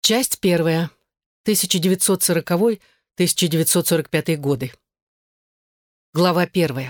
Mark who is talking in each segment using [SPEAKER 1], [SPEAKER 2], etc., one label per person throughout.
[SPEAKER 1] Часть первая. 1940-1945 годы. Глава первая.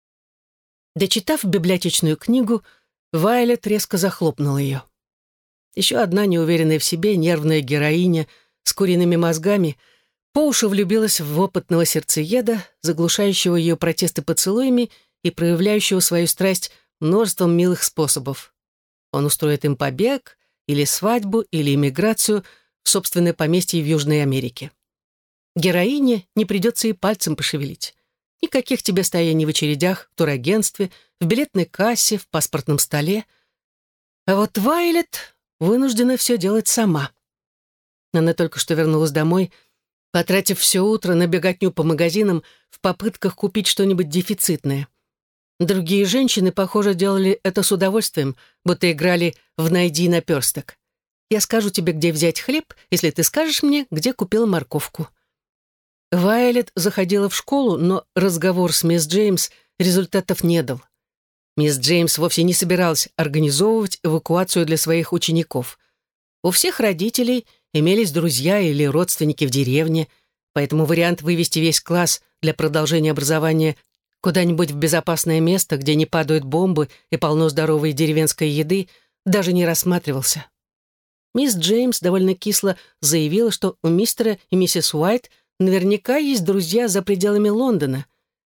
[SPEAKER 1] Дочитав библиотечную книгу, Вайолет резко захлопнула ее. Еще одна неуверенная в себе нервная героиня с куриными мозгами по уши влюбилась в опытного сердцееда, заглушающего ее протесты поцелуями и проявляющего свою страсть множеством милых способов. Он устроит им побег, или свадьбу, или эмиграцию в собственное поместье в Южной Америке. Героине не придется и пальцем пошевелить. Никаких тебе стояний в очередях, в турагентстве, в билетной кассе, в паспортном столе. А вот Вайолет вынуждена все делать сама. Она только что вернулась домой, потратив все утро на беготню по магазинам в попытках купить что-нибудь дефицитное. Другие женщины, похоже, делали это с удовольствием, будто играли в «найди наперсток». Я скажу тебе, где взять хлеб, если ты скажешь мне, где купила морковку. Вайолет заходила в школу, но разговор с мисс Джеймс результатов не дал. Мисс Джеймс вовсе не собиралась организовывать эвакуацию для своих учеников. У всех родителей имелись друзья или родственники в деревне, поэтому вариант вывести весь класс для продолжения образования куда-нибудь в безопасное место, где не падают бомбы и полно здоровой деревенской еды, даже не рассматривался. Мисс Джеймс довольно кисло заявила, что у мистера и миссис Уайт наверняка есть друзья за пределами Лондона.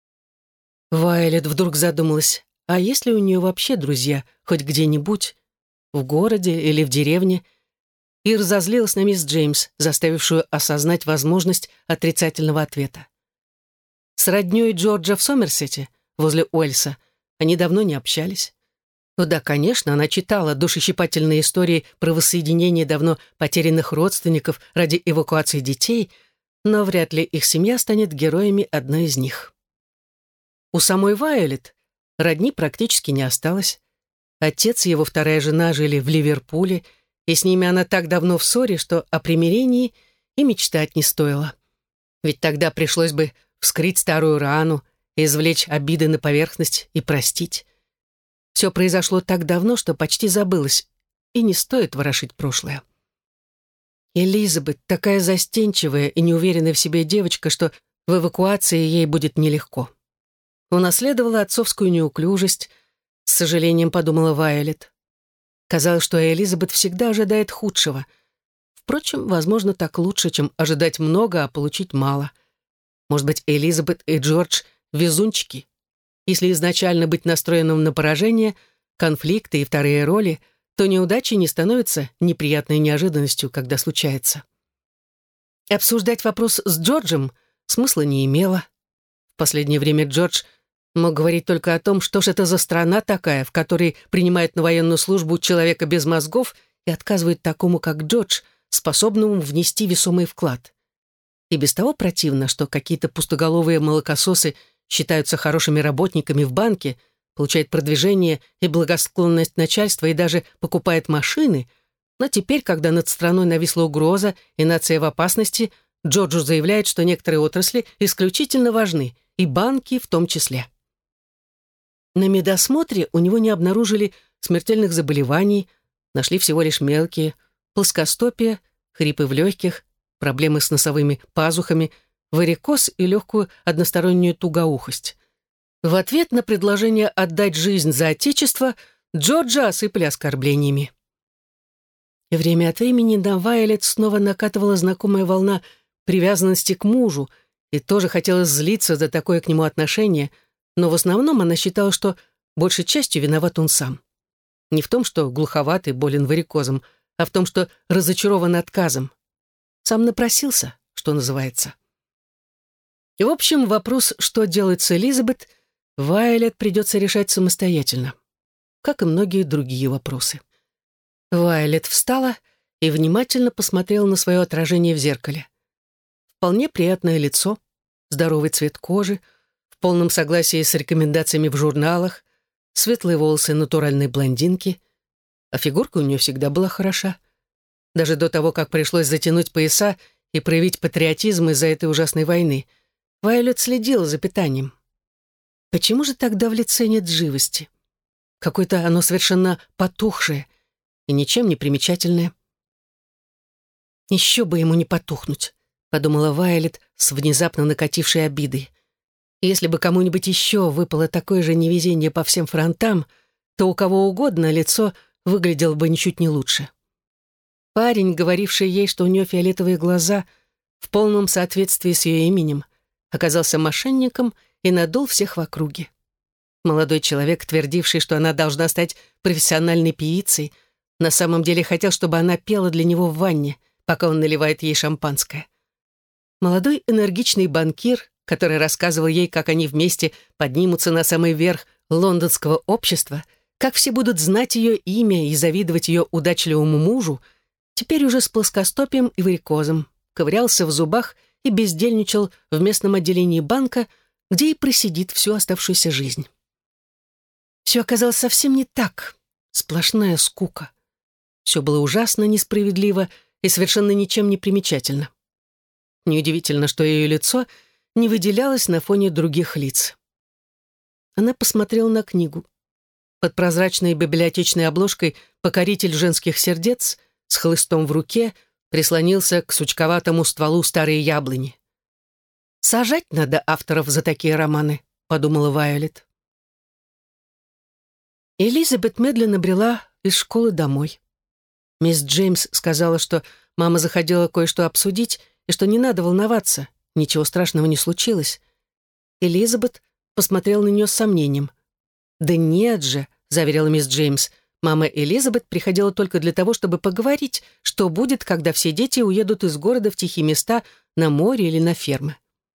[SPEAKER 1] Вайолет вдруг задумалась, а есть ли у нее вообще друзья хоть где-нибудь, в городе или в деревне, и разозлилась на мисс Джеймс, заставившую осознать возможность отрицательного ответа. С роднёй Джорджа в Сомерсете, возле Уэльса, они давно не общались. Ну да, конечно, она читала душещипательные истории про воссоединение давно потерянных родственников ради эвакуации детей, но вряд ли их семья станет героями одной из них. У самой Вайолет родни практически не осталось. Отец и его вторая жена жили в Ливерпуле, и с ними она так давно в ссоре, что о примирении и мечтать не стоило. Ведь тогда пришлось бы вскрыть старую рану, извлечь обиды на поверхность и простить. Все произошло так давно, что почти забылось, и не стоит ворошить прошлое. Элизабет такая застенчивая и неуверенная в себе девочка, что в эвакуации ей будет нелегко. Унаследовала отцовскую неуклюжесть, с сожалением подумала Вайолет. Казалось, что Элизабет всегда ожидает худшего. Впрочем, возможно, так лучше, чем ожидать много, а получить мало. Может быть, Элизабет и Джордж — везунчики? Если изначально быть настроенным на поражение, конфликты и вторые роли, то неудачи не становятся неприятной неожиданностью, когда случается. Обсуждать вопрос с Джорджем смысла не имело. В последнее время Джордж мог говорить только о том, что ж это за страна такая, в которой принимают на военную службу человека без мозгов и отказывают такому, как Джордж, способному внести весомый вклад. И без того противно, что какие-то пустоголовые молокососы считаются хорошими работниками в банке, получают продвижение и благосклонность начальства и даже покупают машины, но теперь, когда над страной нависла угроза и нация в опасности, Джорджу заявляет, что некоторые отрасли исключительно важны, и банки в том числе. На медосмотре у него не обнаружили смертельных заболеваний, нашли всего лишь мелкие: плоскостопие, хрипы в легких, проблемы с носовыми пазухами, варикоз и легкую одностороннюю тугоухость. В ответ на предложение отдать жизнь за отечество Джорджа осыпали оскорблениями. И время от времени на Вайолет снова накатывала знакомая волна привязанности к мужу, и тоже хотелось злиться за такое к нему отношение, но в основном она считала, что большей частью виноват он сам. Не в том, что глуховат и болен варикозом, а в том, что разочарован отказом. Сам напросился, что называется. И, в общем, вопрос, что делать с Элизабет, Вайолет придется решать самостоятельно, как и многие другие вопросы. Вайолет встала и внимательно посмотрела на свое отражение в зеркале. Вполне приятное лицо, здоровый цвет кожи, в полном согласии с рекомендациями в журналах, светлые волосы натуральной блондинки, а фигурка у нее всегда была хороша. Даже до того, как пришлось затянуть пояса и проявить патриотизм из-за этой ужасной войны, Вайолет следила за питанием. Почему же тогда в лице нет живости? Какое-то оно совершенно потухшее и ничем не примечательное. Еще бы ему не потухнуть, подумала Вайолет с внезапно накатившей обидой. Если бы кому-нибудь еще выпало такое же невезение по всем фронтам, то у кого угодно лицо выглядело бы ничуть не лучше. Парень, говоривший ей, что у нее фиолетовые глаза, в полном соответствии с ее именем, оказался мошенником и надул всех в округе. Молодой человек, твердивший, что она должна стать профессиональной певицей, на самом деле хотел, чтобы она пела для него в ванне, пока он наливает ей шампанское. Молодой энергичный банкир, который рассказывал ей, как они вместе поднимутся на самый верх лондонского общества, как все будут знать ее имя и завидовать ее удачливому мужу, теперь уже с плоскостопием и варикозом, ковырялся в зубах и бездельничал в местном отделении банка, где и просидит всю оставшуюся жизнь. Все оказалось совсем не так. Сплошная скука. Все было ужасно несправедливо и совершенно ничем не примечательно. Неудивительно, что ее лицо не выделялось на фоне других лиц. Она посмотрела на книгу. Под прозрачной библиотечной обложкой «Покоритель женских сердец» с хлыстом в руке прислонился к сучковатому стволу старой яблони. «Сажать надо авторов за такие романы», — подумала Вайолет. Элизабет медленно брела из школы домой. Мисс Джеймс сказала, что мама заходила кое-что обсудить, и что не надо волноваться, ничего страшного не случилось. Элизабет посмотрела на нее с сомнением. «Да нет же», — заверила мисс Джеймс, «мама Элизабет приходила только для того, чтобы поговорить, что будет, когда все дети уедут из города в тихие места на море или на фермы».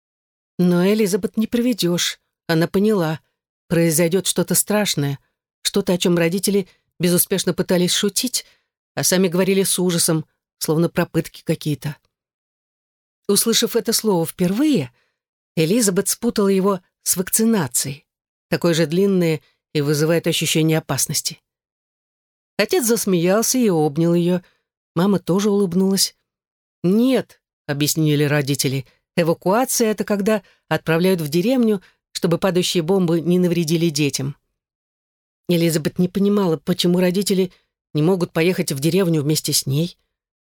[SPEAKER 1] Но Элизабет не проведешь. Она поняла, произойдет что-то страшное, что-то, о чем родители безуспешно пытались шутить, а сами говорили с ужасом, словно про пытки какие-то. Услышав это слово впервые, Элизабет спутала его с вакцинацией, такое же длинное и вызывает ощущение опасности. Отец засмеялся и обнял ее. Мама тоже улыбнулась. «Нет», — объяснили родители, — «эвакуация — это когда отправляют в деревню, чтобы падающие бомбы не навредили детям». Элизабет не понимала, почему родители не могут поехать в деревню вместе с ней.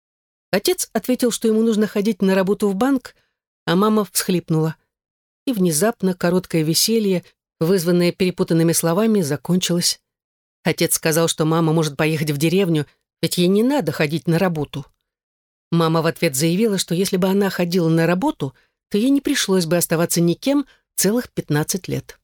[SPEAKER 1] Отец ответил, что ему нужно ходить на работу в банк, а мама всхлипнула. И внезапно короткое веселье, вызванное перепутанными словами, закончилось. Отец сказал, что мама может поехать в деревню, ведь ей не надо ходить на работу. Мама в ответ заявила, что если бы она ходила на работу, то ей не пришлось бы оставаться никем целых 15 лет.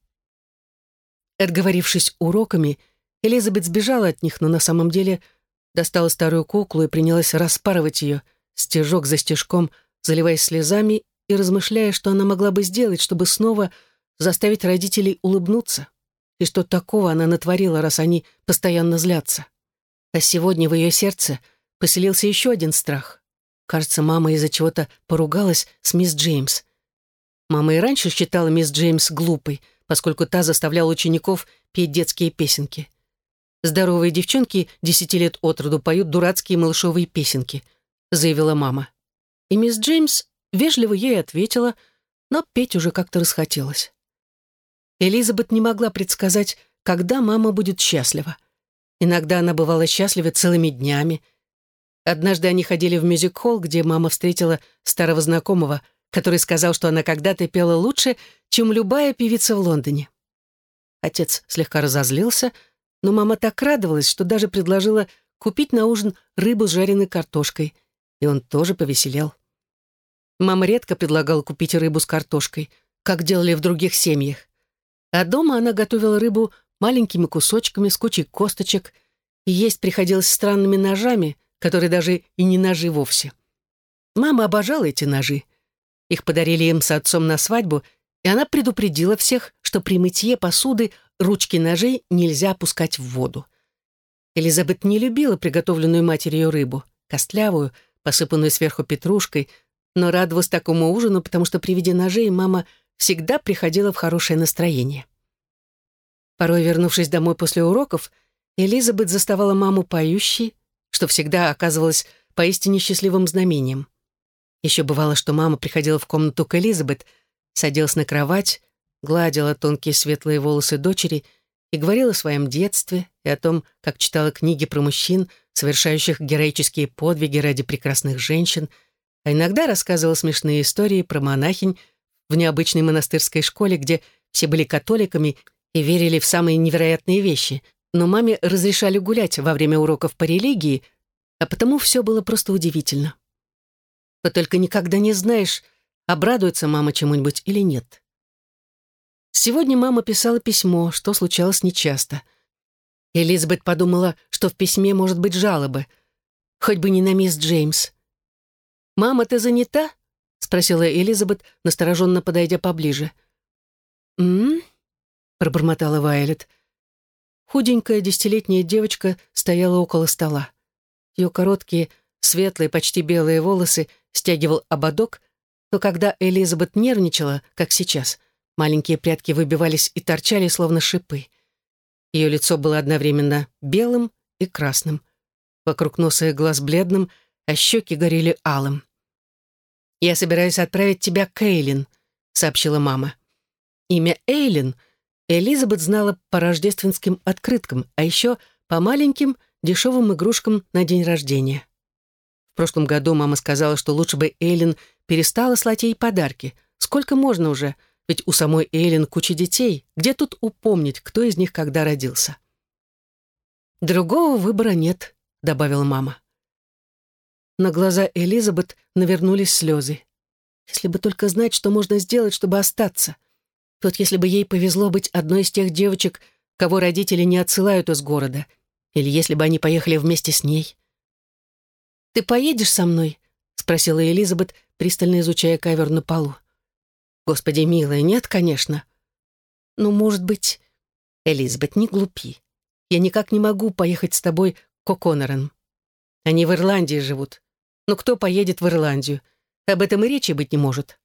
[SPEAKER 1] Отговорившись уроками, Элизабет сбежала от них, но на самом деле достала старую куклу и принялась распарывать ее, стежок за стежком, заливаясь слезами и размышляя, что она могла бы сделать, чтобы снова заставить родителей улыбнуться, и что такого она натворила, раз они постоянно злятся. А сегодня в ее сердце поселился еще один страх. Кажется, мама из-за чего-то поругалась с мисс Джеймс. Мама и раньше считала мисс Джеймс глупой, поскольку та заставляла учеников петь детские песенки. «Здоровые девчонки 10 лет от роду поют дурацкие малышовые песенки», заявила мама. И мисс Джеймс вежливо ей ответила, но петь уже как-то расхотелось. Элизабет не могла предсказать, когда мама будет счастлива. Иногда она бывала счастлива целыми днями. Однажды они ходили в мюзик-холл, где мама встретила старого знакомого, который сказал, что она когда-то пела лучше, чем любая певица в Лондоне. Отец слегка разозлился, но мама так радовалась, что даже предложила купить на ужин рыбу с жареной картошкой, и он тоже повеселел. Мама редко предлагала купить рыбу с картошкой, как делали в других семьях. А дома она готовила рыбу маленькими кусочками с кучей косточек, и есть приходилось странными ножами, которые даже и не ножи вовсе. Мама обожала эти ножи. Их подарили им с отцом на свадьбу, и она предупредила всех, что при мытье посуды ручки ножей нельзя опускать в воду. Элизабет не любила приготовленную матерью рыбу, костлявую, посыпанную сверху петрушкой, но радовалась такому ужину, потому что при виде ножей мама всегда приходила в хорошее настроение. Порой, вернувшись домой после уроков, Элизабет заставала маму поющей, что всегда оказывалось поистине счастливым знамением. Еще бывало, что мама приходила в комнату к Элизабет, садилась на кровать, гладила тонкие светлые волосы дочери и говорила о своем детстве и о том, как читала книги про мужчин, совершающих героические подвиги ради прекрасных женщин, а иногда рассказывал смешные истории про монахинь в необычной монастырской школе, где все были католиками и верили в самые невероятные вещи, но маме разрешали гулять во время уроков по религии, а потому все было просто удивительно. Вот только никогда не знаешь, обрадуется мама чему-нибудь или нет. Сегодня мама писала письмо, что случалось нечасто. Элизабет подумала, что в письме может быть жалобы, хоть бы не на мисс Джеймс. «Мама, ты занята?» — спросила Элизабет, настороженно подойдя поближе. «М-м-м», пробормотала Вайолет. Худенькая 10-летняя девочка стояла около стола. Ее короткие, светлые, почти белые волосы стягивал ободок, но когда Элизабет нервничала, как сейчас, маленькие прядки выбивались и торчали, словно шипы. Ее лицо было одновременно белым и красным. Вокруг носа и глаз бледным, а щеки горели алым. «Я собираюсь отправить тебя к Эйлин», — сообщила мама. Имя Эйлин Элизабет знала по рождественским открыткам, а еще по маленьким дешевым игрушкам на день рождения. В прошлом году мама сказала, что лучше бы Эйлин перестала слать ей подарки. Сколько можно уже? Ведь у самой Эйлин куча детей. Где тут упомнить, кто из них когда родился? «Другого выбора нет», — добавила мама. На глаза Элизабет навернулись слезы. Если бы только знать, что можно сделать, чтобы остаться. Вот если бы ей повезло быть одной из тех девочек, кого родители не отсылают из города. Или если бы они поехали вместе с ней. «Ты поедешь со мной?» — спросила Элизабет, пристально изучая ковер на полу. «Господи, милая, нет, конечно». «Ну, может быть...» «Элизабет, не глупи. Я никак не могу поехать с тобой к О'Коннорам. Они в Ирландии живут. Но кто поедет в Ирландию? Об этом и речи быть не может».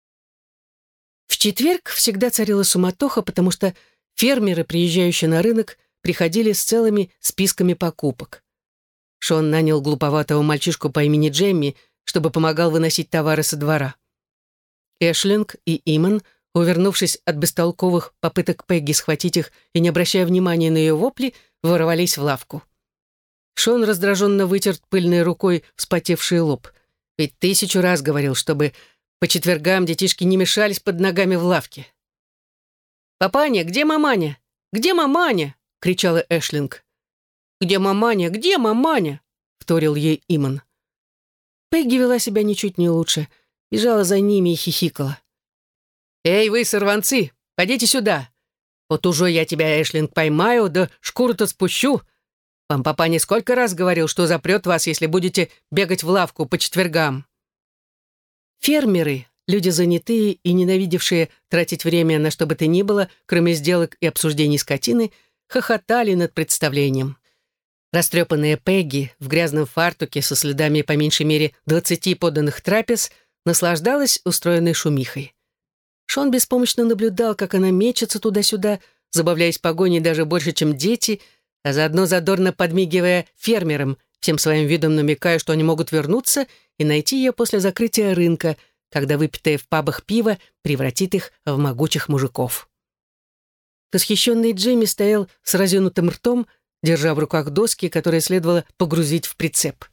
[SPEAKER 1] В четверг всегда царила суматоха, потому что фермеры, приезжающие на рынок, приходили с целыми списками покупок. Шон нанял глуповатого мальчишку по имени Джемми, чтобы помогал выносить товары со двора. Эшлинг и Иман, увернувшись от бестолковых попыток Пегги схватить их и не обращая внимания на ее вопли, ворвались в лавку. Шон раздраженно вытер пыльной рукой вспотевший лоб. Ведь 1000 раз говорил, чтобы по четвергам детишки не мешались под ногами в лавке. «Папаня, где маманя? Где маманя?» — кричала Эшлинг. «Где маманя? Где маманя?» — вторил ей Иман. Пегги вела себя ничуть не лучше, бежала за ними и хихикала. «Эй, вы, сорванцы, подите сюда! Вот уже я тебя, Эшлинг, поймаю, да шкуру-то спущу. Вам папаня сколько раз говорил, что запрет вас, если будете бегать в лавку по четвергам?» Фермеры, люди занятые и ненавидевшие тратить время на что бы то ни было, кроме сделок и обсуждений скотины, хохотали над представлением. Растрепанная Пегги в грязном фартуке со следами по меньшей мере 20 поданных трапез наслаждалась устроенной шумихой. Шон беспомощно наблюдал, как она мечется туда-сюда, забавляясь погоней даже больше, чем дети, а заодно задорно подмигивая фермерам, всем своим видом намекая, что они могут вернуться и найти ее после закрытия рынка, когда выпитое в пабах пиво превратит их в могучих мужиков. Восхищенный Джимми стоял с разинутым ртом, держа в руках доски, которые следовало погрузить в прицеп.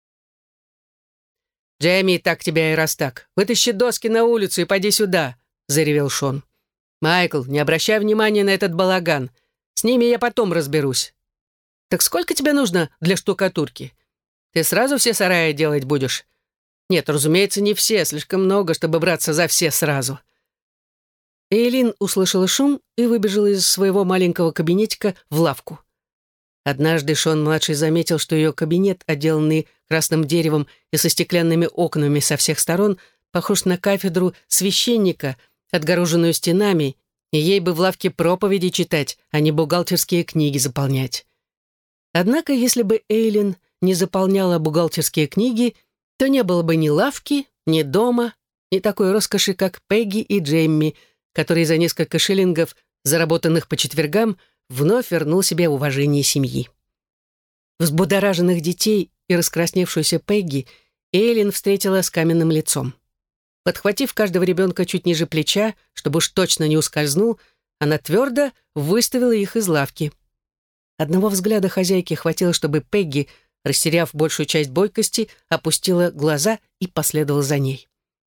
[SPEAKER 1] «Джейми, так тебя и раз так. Вытащи доски на улицу и пойди сюда», — заревел Шон. «Майкл, не обращай внимания на этот балаган. С ними я потом разберусь. Так сколько тебе нужно для штукатурки? Ты сразу все сараи делать будешь? Нет, разумеется, не все, слишком много, чтобы браться за все сразу». Эйлин услышала шум и выбежала из своего маленького кабинетика в лавку. Однажды Шон-младший заметил, что ее кабинет, отделанный красным деревом и со стеклянными окнами со всех сторон, похож на кафедру священника, отгороженную стенами, и ей бы в лавке проповеди читать, а не бухгалтерские книги заполнять. Однако, если бы Эйлин не заполняла бухгалтерские книги, то не было бы ни лавки, ни дома, ни такой роскоши, как Пегги и Джемми, который за несколько шиллингов, заработанных по четвергам, вновь вернул себе уважение семьи. Взбудораженных детей и раскрасневшуюся Пегги Эйлин встретила с каменным лицом. Подхватив каждого ребенка чуть ниже плеча, чтобы уж точно не ускользнул, она твердо выставила их из лавки. Одного взгляда хозяйки хватило, чтобы Пегги растеряв большую часть бойкости, опустила глаза и последовала за ней.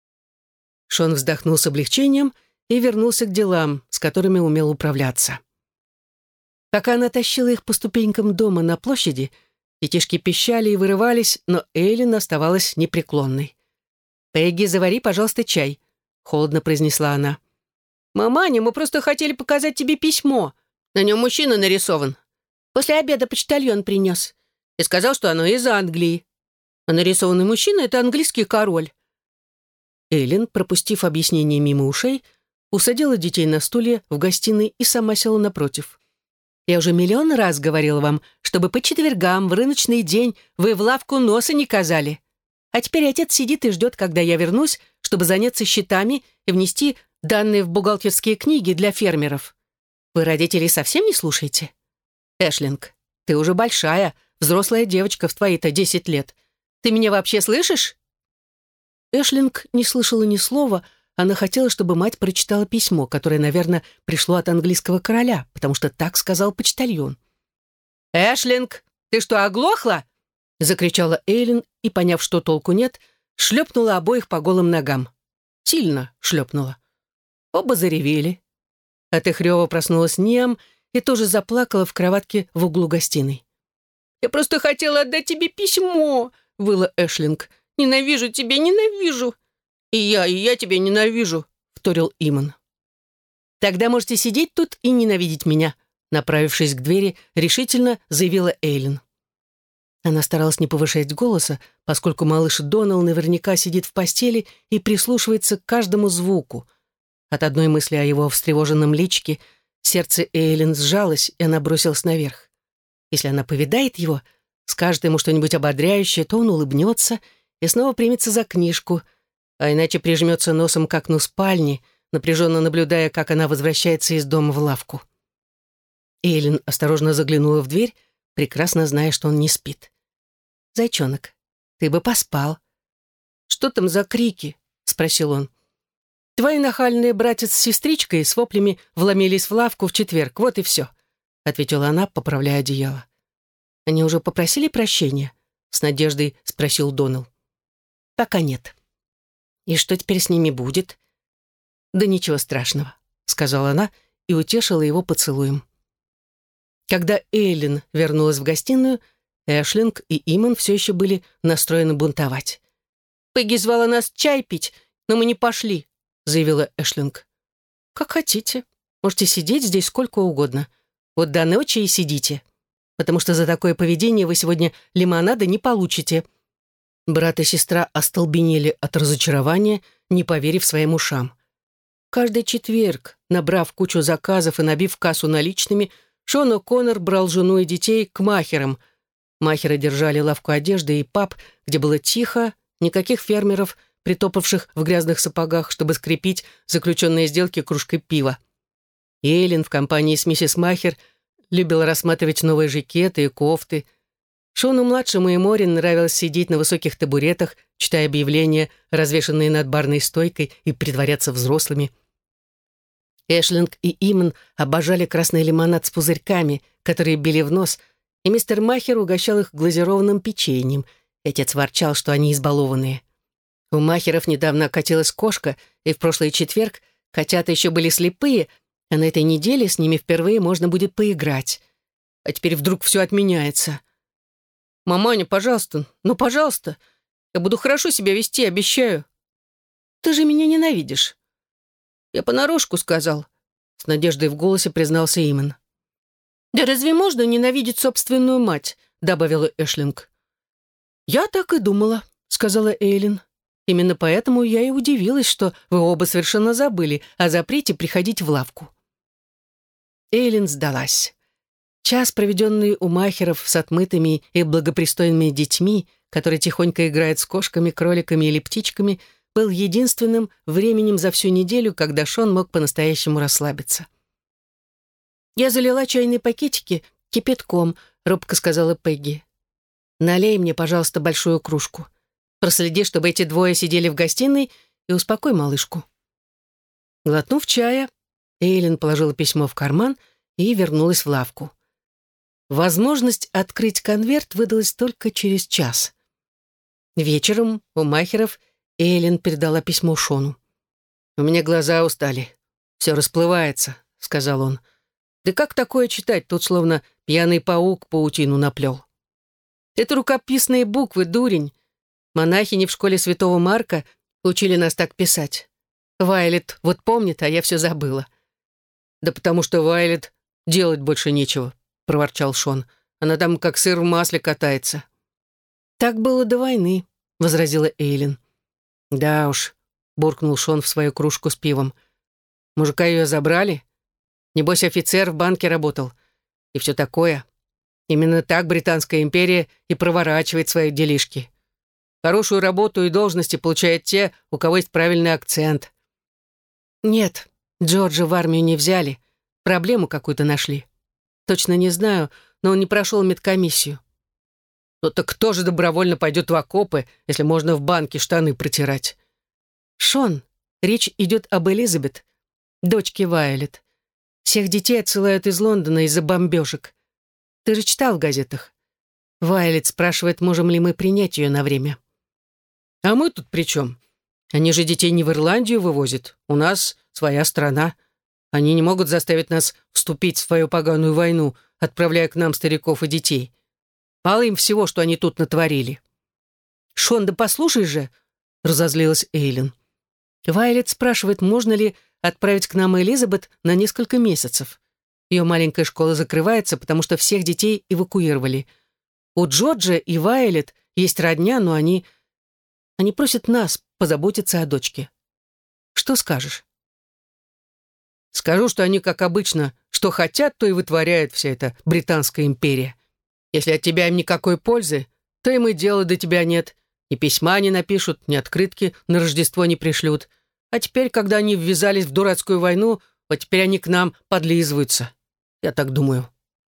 [SPEAKER 1] Шон вздохнул с облегчением и вернулся к делам, с которыми умел управляться. Пока она тащила их по ступенькам дома на площади, детишки пищали и вырывались, но Эйлин оставалась непреклонной. «Пегги, завари, пожалуйста, чай», — холодно произнесла она. «Маманя, мы просто хотели показать тебе письмо. На нем мужчина нарисован. После обеда почтальон принес. И сказал, что оно из Англии. А нарисованный мужчина — это английский король». Эйлин, пропустив объяснение мимо ушей, усадила детей на стулья в гостиной и сама села напротив. «Я уже миллион раз говорила вам, чтобы по четвергам в рыночный день вы в лавку носа не казали. А теперь отец сидит и ждет, когда я вернусь, чтобы заняться счетами и внести данные в бухгалтерские книги для фермеров. Вы, родители, совсем не слушаете? Эшлинг, ты уже большая, взрослая девочка в твои-то 10 лет. Ты меня вообще слышишь?» Эшлинг не слышала ни слова. Она хотела, чтобы мать прочитала письмо, которое, наверное, пришло от английского короля, потому что так сказал почтальон. «Эшлинг, ты что, оглохла?» — закричала Эйлин и, поняв, что толку нет, шлепнула обоих по голым ногам. Сильно шлепнула. Оба заревели. От их рева проснулась Ниам и тоже заплакала в кроватке в углу гостиной. «Я просто хотела отдать тебе письмо», — выла Эшлинг. «Ненавижу тебя, ненавижу!» И я тебя ненавижу», — вторил Иман. «Тогда можете сидеть тут и ненавидеть меня», — направившись к двери, решительно заявила Эйлин. Она старалась не повышать голоса, поскольку малыш Донал наверняка сидит в постели и прислушивается к каждому звуку. От одной мысли о его встревоженном личике сердце Эйлин сжалось, и она бросилась наверх. Если она повидает его, скажет ему что-нибудь ободряющее, то он улыбнется и снова примется за книжку, а иначе прижмется носом к окну спальни, напряженно наблюдая, как она возвращается из дома в лавку. Эйлин осторожно заглянула в дверь, прекрасно зная, что он не спит. «Зайчонок, ты бы поспал». «Что там за крики?» — спросил он. «Твои нахальные братец с сестричкой с воплями вломились в лавку в четверг, вот и все», — ответила она, поправляя одеяло. «Они уже попросили прощения?» — с надеждой спросил Донал. «Пока нет». «И что теперь с ними будет?» «Да ничего страшного», — сказала она и утешила его поцелуем. Когда Эйлин вернулась в гостиную, Эшлинг и Иман все еще были настроены бунтовать. «Пегги звала нас чай пить, но мы не пошли», — заявила Эшлинг. «Как хотите. Можете сидеть здесь сколько угодно. Вот до ночи и сидите, потому что за такое поведение вы сегодня лимонада не получите». Брат и сестра остолбенели от разочарования, не поверив своим ушам. Каждый четверг, набрав кучу заказов и набив кассу наличными, Шон О'Коннор брал жену и детей к махерам. Махеры держали лавку одежды и паб, где было тихо, никаких фермеров, притопавших в грязных сапогах, чтобы скрепить заключенные сделки кружкой пива. Эйлин в компании с миссис Махер любила рассматривать новые жакеты и кофты. Шону-младшему и Морин нравилось сидеть на высоких табуретах, читая объявления, развешанные над барной стойкой, и притворяться взрослыми. Эшлинг и Иман обожали красный лимонад с пузырьками, которые били в нос, и мистер Махер угощал их глазированным печеньем, и отец ворчал, что они избалованные. У Махеров недавно катилась кошка, и в прошлый четверг котята еще были слепые, а на этой неделе с ними впервые можно будет поиграть. А теперь вдруг все отменяется. «Маманя, пожалуйста, ну, пожалуйста, я буду хорошо себя вести, обещаю». «Ты же меня ненавидишь». «Я понарошку сказал», — с надеждой в голосе признался Иман. «Да разве можно ненавидеть собственную мать?» — добавила Эшлинг. «Я так и думала», — сказала Эйлин. «Именно поэтому я и удивилась, что вы оба совершенно забыли о запрете приходить в лавку». Эйлин сдалась. Час, проведенный у махеров с отмытыми и благопристойными детьми, которые тихонько играют с кошками, кроликами или птичками, был единственным временем за всю неделю, когда Шон мог по-настоящему расслабиться. «Я залила чайные пакетики кипятком», — робко сказала Пегги. «Налей мне, пожалуйста, большую кружку. Проследи, чтобы эти двое сидели в гостиной, и успокой малышку». Глотнув чая, Эйлин положила письмо в карман и вернулась в лавку. Возможность открыть конверт выдалась только через час. Вечером у Махеров Эйлин передала письмо Шону. «У меня глаза устали. Все расплывается», — сказал он. «Да как такое читать? Тут словно пьяный паук паутину наплел». «Это рукописные буквы, дурень. Монахини в школе святого Марка учили нас так писать. Вайлет вот помнит, а я все забыла». «Да потому что Вайлет делать больше нечего», — проворчал Шон. «Она там как сыр в масле катается». «Так было до войны», — возразила Эйлин. «Да уж», — буркнул Шон в свою кружку с пивом. «Мужика ее забрали? Небось, офицер в банке работал. И все такое. Именно так Британская империя и проворачивает свои делишки. Хорошую работу и должности получают те, у кого есть правильный акцент». «Нет, Джорджа в армию не взяли. Проблему какую-то нашли. Точно не знаю, но он не прошел медкомиссию». «Ну так кто же добровольно пойдет в окопы, если можно в банке штаны протирать?» «Шон, речь идет об Элизабет, дочке Вайолет. Всех детей отсылают из Лондона из-за бомбежек. Ты же читал в газетах. Вайолет спрашивает, можем ли мы принять ее на время». «А мы тут при чем? Они же детей не в Ирландию вывозят. У нас своя страна. Они не могут заставить нас вступить в свою поганую войну, отправляя к нам стариков и детей. Мало им всего, что они тут натворили». «Шон, да послушай же», — разозлилась Эйлин. «Вайолет спрашивает, можно ли отправить к нам Элизабет на несколько месяцев. Ее маленькая школа закрывается, потому что всех детей эвакуировали. У Джорджа и Вайолет есть родня, но они просят нас позаботиться о дочке. Что скажешь?»
[SPEAKER 2] «Скажу, что они, как обычно, что хотят, то и вытворяет вся эта Британская империя. Если от тебя им никакой пользы, то им и дела до тебя нет. Ни письма не напишут, ни открытки на Рождество не пришлют. А теперь, когда они ввязались в дурацкую войну, вот теперь они к нам подлизываются. Я так думаю».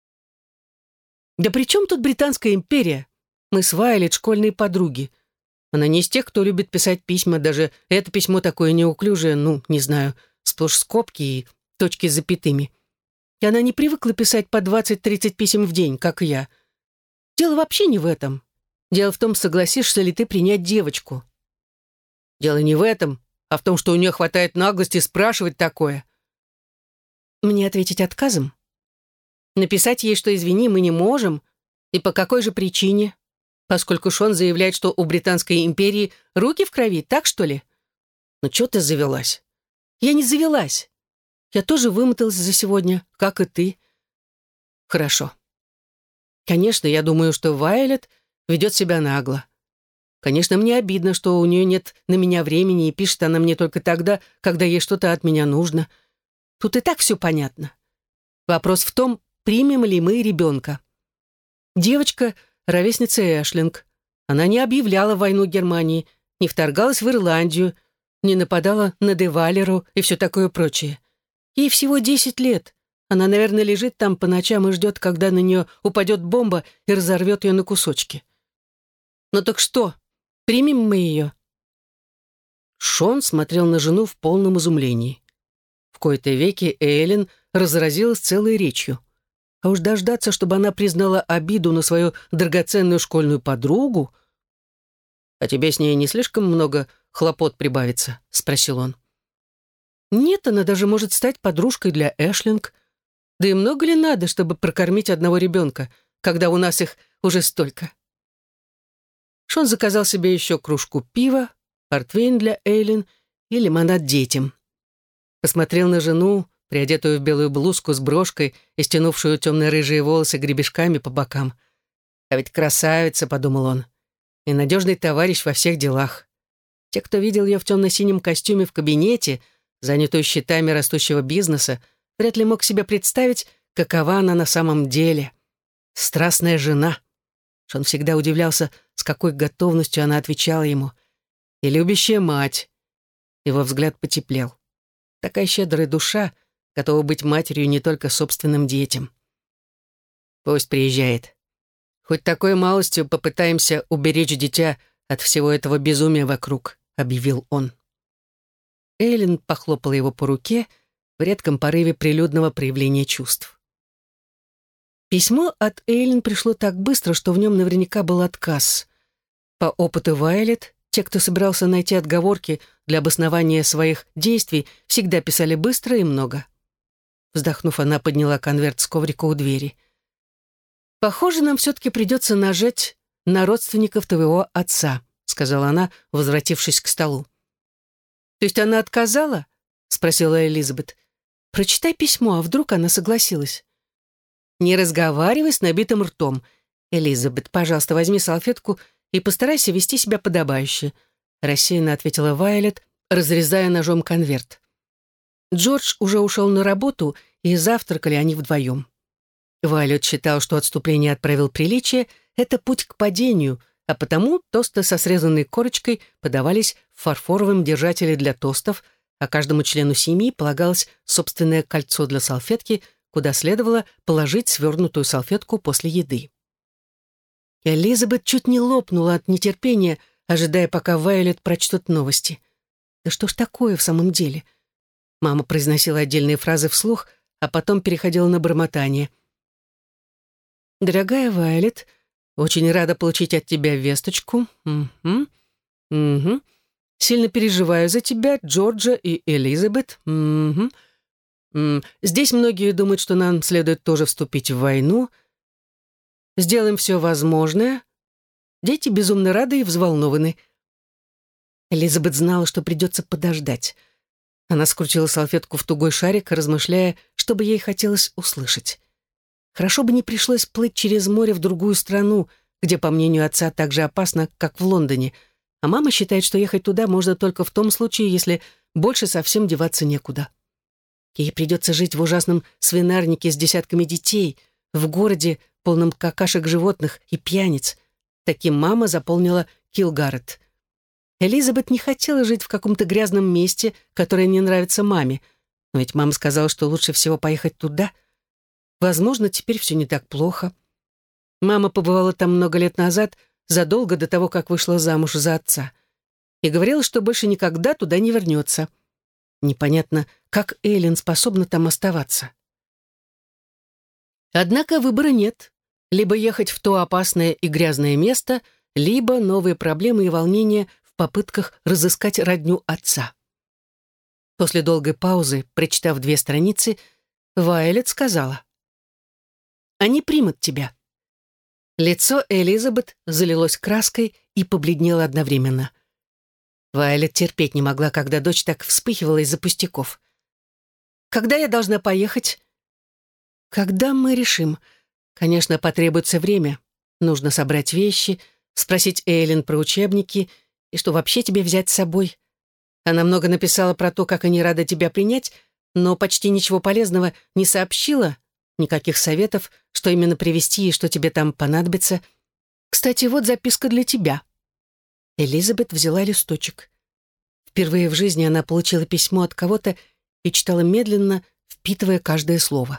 [SPEAKER 1] «Да при чем тут Британская империя? Мы с Вайолет школьные подруги. Она не из тех, кто любит писать письма, даже это письмо такое неуклюжее, не знаю, сплошь скобки и точки с запятыми. И она не привыкла писать по 20-30 писем в день, как и я. Дело вообще не в этом. Дело в том, согласишься ли ты принять девочку».
[SPEAKER 2] «Дело не в этом, а в том, что у нее хватает наглости спрашивать такое».
[SPEAKER 1] «Мне ответить отказом? Написать ей, что извини, мы не можем? И по какой же причине? Поскольку Шон заявляет, что у Британской империи руки в крови, так что ли?»
[SPEAKER 2] «Ну что ты завелась?»
[SPEAKER 1] «Я не завелась. Я тоже вымоталась за сегодня, как и ты». «Хорошо. Конечно, я думаю, что Вайолет ведет себя нагло. Конечно, мне обидно, что у нее нет на меня времени, и пишет она мне только тогда, когда ей что-то от меня нужно. Тут и так все понятно. Вопрос в том, примем ли мы ребенка. Девочка — ровесница Эшлинг. Она не объявляла войну Германии, не вторгалась в Ирландию, не нападала на Девалеру и все такое прочее. Ей всего 10 лет. Она, наверное, лежит там по ночам и ждет, когда на нее упадет бомба и разорвет ее на кусочки. Ну так что, примем мы ее?»
[SPEAKER 2] Шон смотрел на жену в полном изумлении. В кои-то веки Эйлин разразилась целой речью. А уж дождаться, чтобы она признала обиду на свою драгоценную школьную подругу. «А тебе с ней не слишком много хлопот прибавится?» — спросил он.
[SPEAKER 1] «Нет, она даже может стать подружкой для Эшлинг. Да и много ли надо, чтобы прокормить одного ребенка, когда у нас их уже столько?» Шон заказал себе еще кружку пива, портвейн для Эйлин и лимонад детям. Посмотрел на жену, приодетую в белую блузку с брошкой и стянувшую темно-рыжие волосы гребешками по бокам. «А ведь красавица», — подумал он, — «и надежный товарищ во всех делах». Те, кто видел ее в темно-синем костюме в кабинете, занятую счетами растущего бизнеса, вряд ли мог себе представить, какова она на самом деле. Страстная жена. Шон всегда удивлялся, с какой готовностью она отвечала ему. И любящая мать. Его взгляд потеплел. Такая щедрая душа, готова быть матерью не только собственным детям. «Пусть приезжает. Хоть такой малостью попытаемся уберечь дитя от всего этого безумия вокруг», — объявил он. Эйлин похлопала его по руке в редком порыве прилюдного проявления чувств. Письмо от Эйлин пришло так быстро, что в нем наверняка был отказ. По опыту Вайолет, те, кто собирался найти отговорки для обоснования своих действий, всегда писали быстро и много. Вздохнув, она подняла конверт с коврика у двери. «Похоже, нам все-таки придется нажать на родственников твоего отца», сказала она, возвратившись к столу. «То есть она отказала?» спросила Элизабет. «Прочитай письмо, а вдруг она согласилась?» «Не разговаривай с набитым ртом. Элизабет, пожалуйста, возьми салфетку и постарайся вести себя подобающе», рассеянно ответила Вайолет, разрезая ножом конверт. Джордж уже ушел на работу, и завтракали они вдвоем. Вайолет считал, что отступление от правил приличия — это путь к падению, а потому тосты со срезанной корочкой подавались в фарфоровом держателе для тостов, а каждому члену семьи полагалось собственное кольцо для салфетки, куда следовало положить свернутую салфетку после еды. Элизабет чуть не лопнула от нетерпения, ожидая, пока Вайолет прочтет новости. Да что ж такое в самом деле? Мама произносила отдельные фразы вслух, а потом переходила на бормотание. «Дорогая Вайолет, очень рада получить от тебя весточку. Угу. Угу. Сильно переживаю за тебя, Джорджа и Элизабет. Угу. Здесь многие думают, что нам следует тоже вступить в войну. Сделаем все возможное. Дети безумно рады и взволнованы». Элизабет знала, что придется подождать. Она скрутила салфетку в тугой шарик, размышляя, что бы ей хотелось услышать. Хорошо бы не пришлось плыть через море в другую страну, где, по мнению отца, так же опасно, как в Лондоне, а мама считает, что ехать туда можно только в том случае, если больше совсем деваться некуда. Ей придется жить в ужасном свинарнике с десятками детей, в городе, полном какашек животных и пьяниц. Таким мама заполнила Килгарет. Элизабет не хотела жить в каком-то грязном месте, которое не нравится маме, но ведь мама сказала, что лучше всего поехать туда. Возможно, теперь все не так плохо. Мама побывала там много лет назад, задолго до того, как вышла замуж за отца, и говорила, что больше никогда туда не вернется. Непонятно, как Эйлин способна там оставаться. Однако выбора нет. Либо ехать в то опасное и грязное место, либо новые проблемы и волнения в попытках разыскать родню отца. После долгой паузы, прочитав 2 страницы, Вайолет сказала: «Они примут тебя». Лицо Элизабет залилось краской и побледнело одновременно. Вайолет терпеть не могла, когда дочь так вспыхивала из-за пустяков. «Когда я должна поехать?» «Когда мы решим. Конечно, потребуется время. Нужно собрать вещи, спросить Эйлин про учебники и что вообще тебе взять с собой. Она много написала про то, как они рады тебя принять, но почти ничего полезного не сообщила, никаких советов, что именно привезти и что тебе там понадобится. Кстати, вот записка для тебя». Элизабет взяла листочек. Впервые в жизни она получила письмо от кого-то и читала медленно, впитывая каждое слово.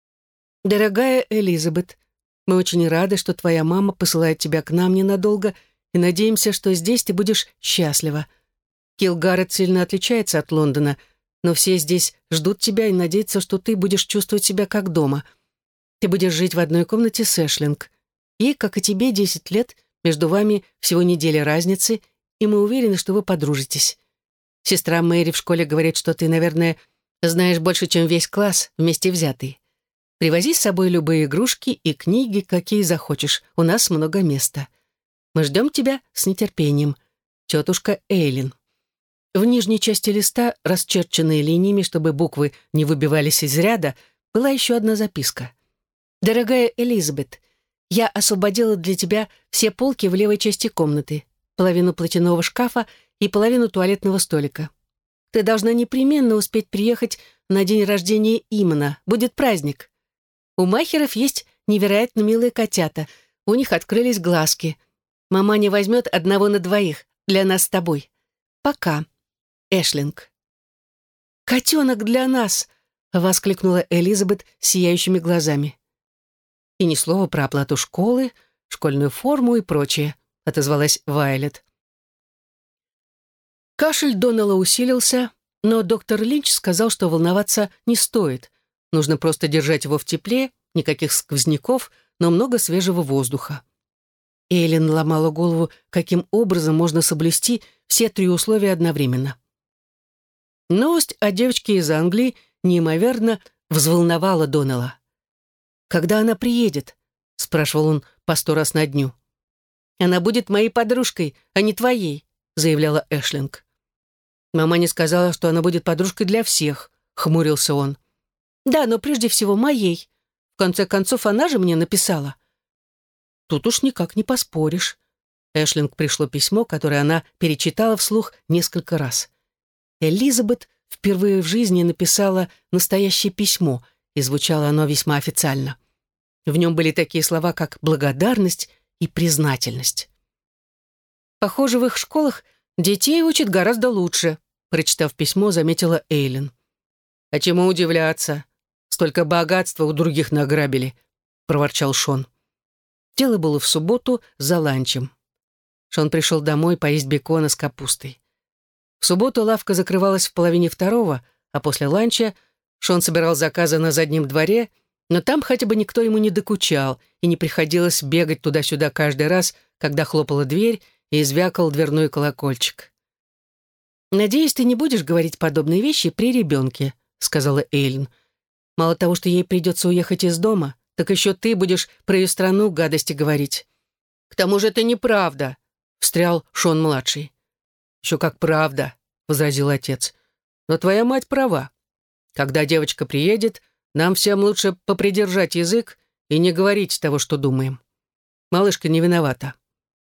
[SPEAKER 1] «Дорогая Элизабет, мы очень рады, что твоя мама посылает тебя к нам ненадолго и надеемся, что здесь ты будешь счастлива. Килгарет сильно отличается от Лондона, но все здесь ждут тебя и надеются, что ты будешь чувствовать себя как дома. Ты будешь жить в одной комнате с Эшлинг. Ей, как и тебе, 10 лет, между вами всего неделя разницы, и мы уверены, что вы подружитесь. Сестра Мэри в школе говорит, что ты, наверное, знаешь больше, чем весь класс вместе взятый. Привози с собой любые игрушки и книги, какие захочешь. У нас много места. Мы ждем тебя с нетерпением. Тетушка Эйлин». В нижней части листа, расчерченной линиями, чтобы буквы не выбивались из ряда, была еще одна записка. «Дорогая Элизабет, я освободила для тебя все полки в левой части комнаты, половину платяного шкафа и половину туалетного столика. Ты должна непременно успеть приехать на день рождения Имана. Будет праздник. У махеров есть невероятно милые котята. У них открылись глазки. Маманя возьмет 1 на 2 для нас с тобой. Пока. Эшлинг». «Котенок для нас!» — воскликнула Элизабет сияющими глазами. «И ни слова про оплату школы, школьную форму и прочее», — отозвалась Вайолет. Кашель Доннелла усилился, но доктор Линч сказал, что волноваться не стоит. Нужно просто держать его в тепле, никаких сквозняков, но много свежего воздуха. Эйлин ломала голову, каким образом можно соблюсти все 3 условия одновременно. Новость о девочке из Англии неимоверно взволновала Доннелла. «Когда она приедет?» — спрашивал он по 100 раз на дню. «Она будет моей подружкой, а не твоей», — заявляла Эшлинг. «Мама не сказала, что она будет подружкой для всех», — хмурился он. «Да, но прежде всего моей. В конце концов, она же мне написала». Тут уж никак не поспоришь. Эшлинг пришло письмо, которое она перечитала вслух несколько раз. Элизабет впервые в жизни написала настоящее письмо, и звучало оно весьма официально. В нем были такие слова, как благодарность и признательность. «Похоже, в их школах детей учат гораздо лучше», прочитав письмо, заметила Эйлин. «А чему удивляться? Столько богатства у других награбили», проворчал Шон. Дело было в субботу за ланчем. Шон пришел домой поесть бекона с капустой. В субботу лавка закрывалась в 1:30, а после ланча Шон собирал заказы на заднем дворе, но там хотя бы никто ему не докучал, и не приходилось бегать туда-сюда каждый раз, когда хлопала дверь и звякал дверной колокольчик. «Надеюсь, ты не будешь говорить подобные вещи при ребенке», — сказала Эйлин. «Мало того, что ей придется уехать из дома, так еще ты будешь про ее страну гадости говорить». «К тому же это неправда», — встрял Шон-младший. «Еще как правда», — возразил отец. «Но твоя мать права. Когда девочка приедет, нам всем лучше попридержать язык и не говорить того, что думаем. Малышка не виновата».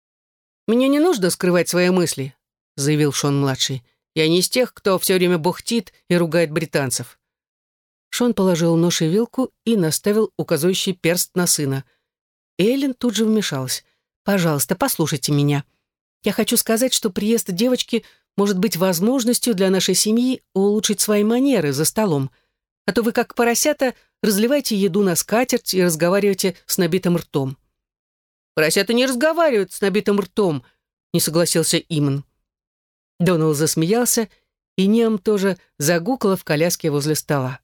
[SPEAKER 1] «Мне не нужно скрывать свои мысли», — заявил Шон-младший. «Я не из тех, кто все время бухтит и ругает британцев». Шон положил нож и вилку и наставил указывающий перст на сына. Эйлин тут же вмешалась. «Пожалуйста, послушайте меня. Я хочу сказать, что приезд девочки может быть возможностью для нашей семьи улучшить свои манеры за столом. А то вы, как поросята, разливаете еду на скатерть и разговариваете с набитым ртом». «Поросята не разговаривают с набитым ртом», — не согласился Иман. Доннелл засмеялся, и Ниам тоже загукала в коляске возле стола.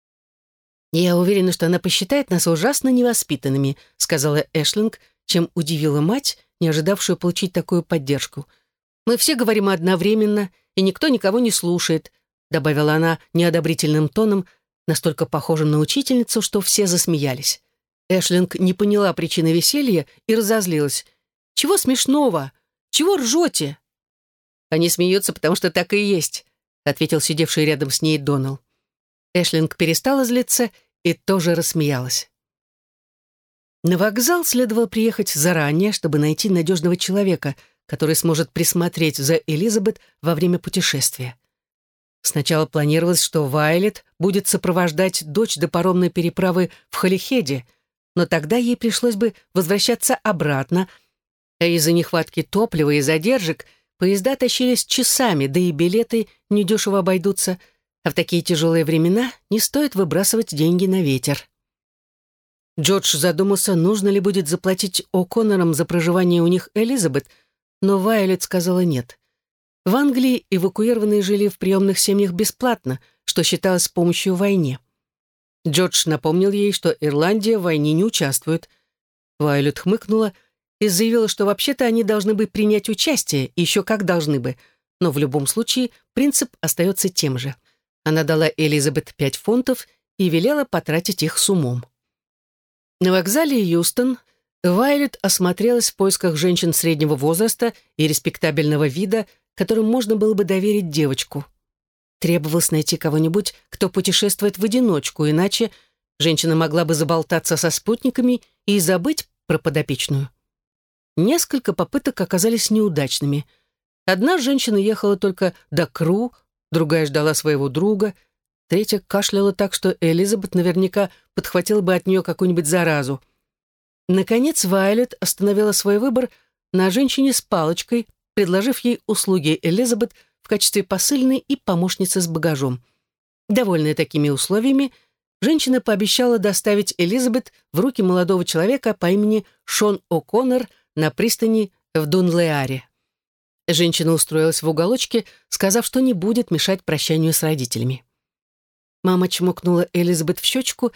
[SPEAKER 1] «Я уверена, что она посчитает нас ужасно невоспитанными», сказала Эшлинг, чем удивила мать, не ожидавшую получить такую поддержку. «Мы все говорим одновременно, и никто никого не слушает», добавила она неодобрительным тоном, настолько похожим на учительницу, что все засмеялись. Эшлинг не поняла причины веселья и разозлилась. «Чего смешного? Чего ржете?» «Они смеются, потому что так и есть», ответил сидевший рядом с ней Доннелл. Эшлинг перестала злиться и тоже рассмеялась. На вокзал следовало приехать заранее, чтобы найти надежного человека, который сможет присмотреть за Элизабет во время путешествия. Сначала планировалось, что Вайлет будет сопровождать дочь до паромной переправы в Холихеде, но тогда ей пришлось бы возвращаться обратно, а из-за нехватки топлива и задержек поезда тащились часами, да и билеты недешево обойдутся, а в такие тяжелые времена не стоит выбрасывать деньги на ветер. Джордж задумался, нужно ли будет заплатить О'Коннорам за проживание у них Элизабет, но Вайолет сказала нет. В Англии эвакуированные жили в приемных семьях бесплатно, что считалось помощью в войне. Джордж напомнил ей, что Ирландия в войне не участвует. Вайолет хмыкнула и заявила, что вообще-то они должны бы принять участие, и еще как должны бы, но в любом случае принцип остается тем же. Она дала Элизабет 5 фунтов и велела потратить их с умом. На вокзале Юстон Вайолет осмотрелась в поисках женщин среднего возраста и респектабельного вида, которым можно было бы доверить девочку. Требовалось найти кого-нибудь, кто путешествует в одиночку, иначе женщина могла бы заболтаться со спутниками и забыть про подопечную. Несколько попыток оказались неудачными. Одна женщина ехала только до Кру, другая ждала своего друга, третья кашляла так, что Элизабет наверняка подхватила бы от нее какую-нибудь заразу. Наконец Вайолет остановила свой выбор на женщине с палочкой, предложив ей услуги Элизабет в качестве посыльной и помощницы с багажом. Довольная такими условиями, женщина пообещала доставить Элизабет в руки молодого человека по имени Шон О'Коннор на пристани в Дунлеаре. Женщина устроилась в уголочке, сказав, что не будет мешать прощанию с родителями. Мама чмокнула Элизабет в щечку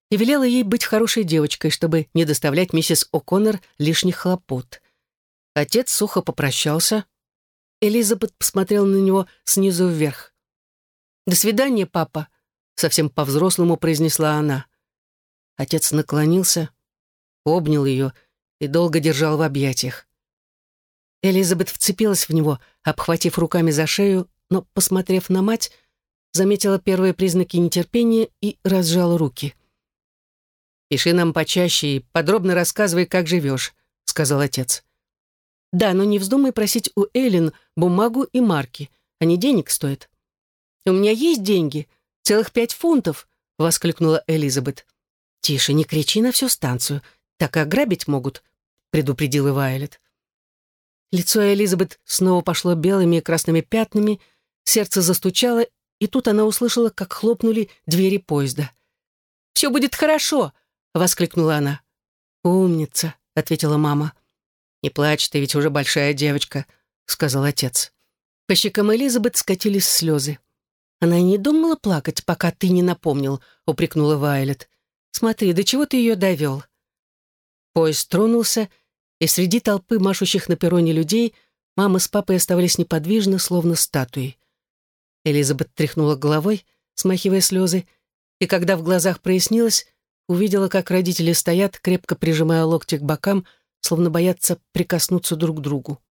[SPEAKER 1] и велела ей быть хорошей девочкой, чтобы не доставлять миссис О'Коннор лишних хлопот. Отец сухо попрощался. Элизабет посмотрела на него снизу вверх. «До свидания, папа», — совсем по-взрослому произнесла она. Отец наклонился, обнял ее и долго держал в объятиях. Элизабет вцепилась в него, обхватив руками за шею, но, посмотрев на мать, заметила первые признаки нетерпения и разжала руки. «Пиши нам почаще и подробно рассказывай, как живешь», — сказал отец. «Да, но не вздумай просить у Эллен бумагу и марки. Они денег стоят». «У меня есть деньги, целых 5 фунтов», — воскликнула Элизабет. «Тише, не кричи на всю станцию, так и ограбить могут», — предупредила Вайолет. Лицо Элизабет снова пошло белыми и красными пятнами, сердце застучало, и тут она услышала, как хлопнули двери поезда. «Все будет хорошо!» — воскликнула она. «Умница!» — ответила мама. «Не плачь, ты ведь уже большая девочка», — сказал отец. По щекам Элизабет скатились слезы. «Она и не думала плакать, пока ты не напомнил», — упрекнула Вайолет. «Смотри, до чего ты ее довел?» Поезд тронулся, и среди толпы машущих на перроне людей мама с папой оставались неподвижно, словно статуи. Элизабет тряхнула головой, смахивая слезы, и когда в глазах прояснилось, увидела, как родители стоят, крепко прижимая локти к бокам, словно боятся прикоснуться друг к другу.